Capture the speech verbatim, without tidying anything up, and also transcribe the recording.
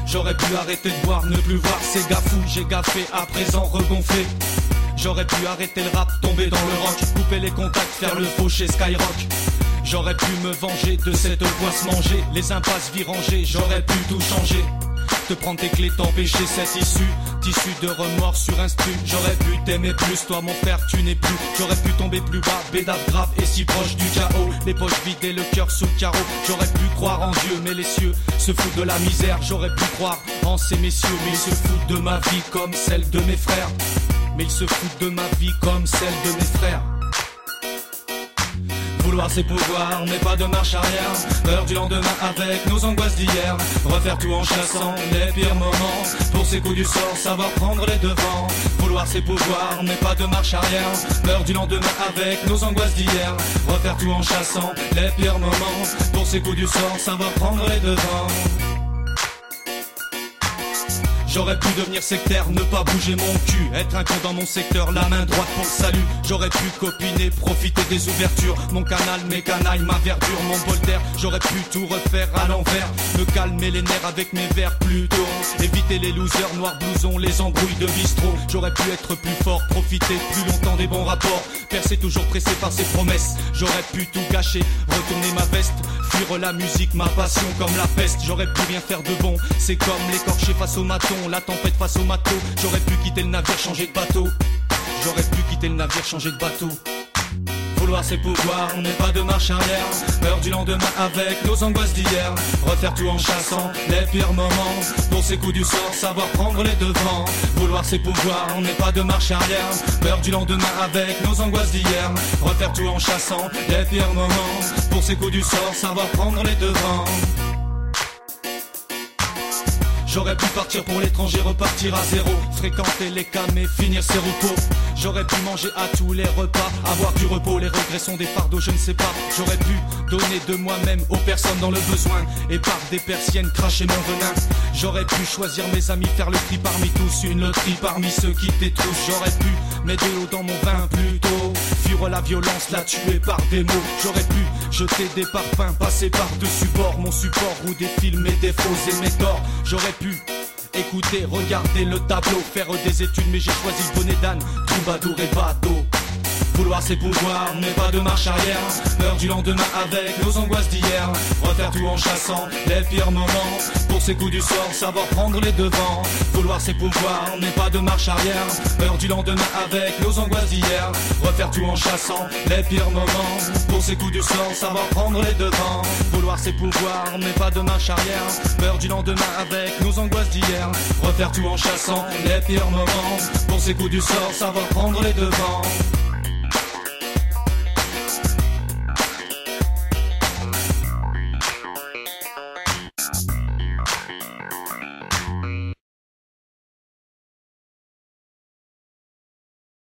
J'aurais pu arrêter de boire, ne plus voir ces gars fous. J'ai gaffé, à présent regonflé. J'aurais pu arrêter le rap, tomber dans le rock, couper les contacts, faire le faux chez Skyrock. J'aurais pu me venger de cette poisse manger, les impasses virangées, j'aurais pu tout changer. Te prendre tes clés, t'empêcher cette issue. Tissu de remords sur instru. J'aurais pu t'aimer plus, toi mon frère tu n'es plus. J'aurais pu tomber plus bas, bédave grave et si proche du chaos. Les poches vides et le cœur sous le carreau. J'aurais pu croire en Dieu, mais les cieux se foutent de la misère. J'aurais pu croire en ces messieurs, mais ils se foutent de ma vie comme celle de mes frères. Mais ils se foutent de ma vie comme celle de mes frères. Vouloir c'est pouvoir, mais pas de marche arrière. Peur du lendemain avec nos angoisses d'hier. Refaire tout en chassant les pires moments. Pour ces coups du sort, savoir prendre les devants. Vouloir c'est pouvoir, mais pas de marche arrière. Peur du lendemain avec nos angoisses d'hier. Refaire tout en chassant les pires moments. Pour ces coups du sort, savoir prendre les devants. J'aurais pu devenir sectaire, ne pas bouger mon cul. Être un con dans mon secteur, la main droite pour le salut. J'aurais pu copiner, profiter des ouvertures. Mon canal, mes canailles, ma verdure, mon bol d'air. J'aurais pu tout refaire à l'envers. Me calmer les nerfs avec mes vers plutôt. Éviter les losers, noirs blousons, les embrouilles de bistrot. J'aurais pu être plus fort, profiter plus longtemps des bons rapports. Percer toujours pressé par ses promesses. J'aurais pu tout gâcher, retourner ma veste. Fuir la musique, ma passion comme la peste. J'aurais pu rien faire de bon, c'est comme l'écorché face au maton. La tempête face au matelot. J'aurais pu quitter le navire, changer de bateau. J'aurais pu quitter le navire, changer de bateau. Vouloir c'est pouvoir, on n'est pas de marche arrière. Peur du lendemain avec nos angoisses d'hier. Refaire tout en chassant les pires moments. Pour ces coups du sort, savoir prendre les devants. Vouloir c'est pouvoir, on n'est pas de marche arrière. Peur du lendemain avec nos angoisses d'hier. Refaire tout en chassant les pires moments. Pour ces coups du sort, savoir prendre les devants. J'aurais pu partir pour l'étranger, repartir à zéro. Fréquenter les cams et finir ses repos. J'aurais pu manger à tous les repas, avoir du repos. Les regrets sont des fardeaux, je ne sais pas. J'aurais pu donner de moi-même aux personnes dans le besoin. Et par des persiennes cracher mon venin. J'aurais pu choisir mes amis, faire le tri parmi tous. Une loterie parmi ceux qui t'étroussent. J'aurais pu mettre de l'eau dans mon vin plutôt. Fuir la violence, la tuer par des mots. J'aurais pu jeter des parfums, passer par-dessus bord. Mon support ou des films et des faux et mes torts. J'aurais pu écouter, regarder le tableau, faire des études, mais j'ai choisi le bonnet d'âne, troubadour et bateau. Vouloir c'est pouvoir, mais pas de marche arrière. Peur du lendemain avec nos angoisses d'hier. Refaire tout en chassant les pires moments. Pour ces coups du sort, savoir prendre les devants. Vouloir c'est pouvoir, mais pas de marche arrière. Peur du lendemain avec nos angoisses d'hier. Refaire tout en chassant les pires moments. Pour ces coups du sort, savoir prendre les devants. Vouloir c'est pouvoir, mais pas de marche arrière. Peur du lendemain avec nos angoisses d'hier. Refaire tout en chassant les pires moments. Pour ces coups du sort, savoir prendre les devants.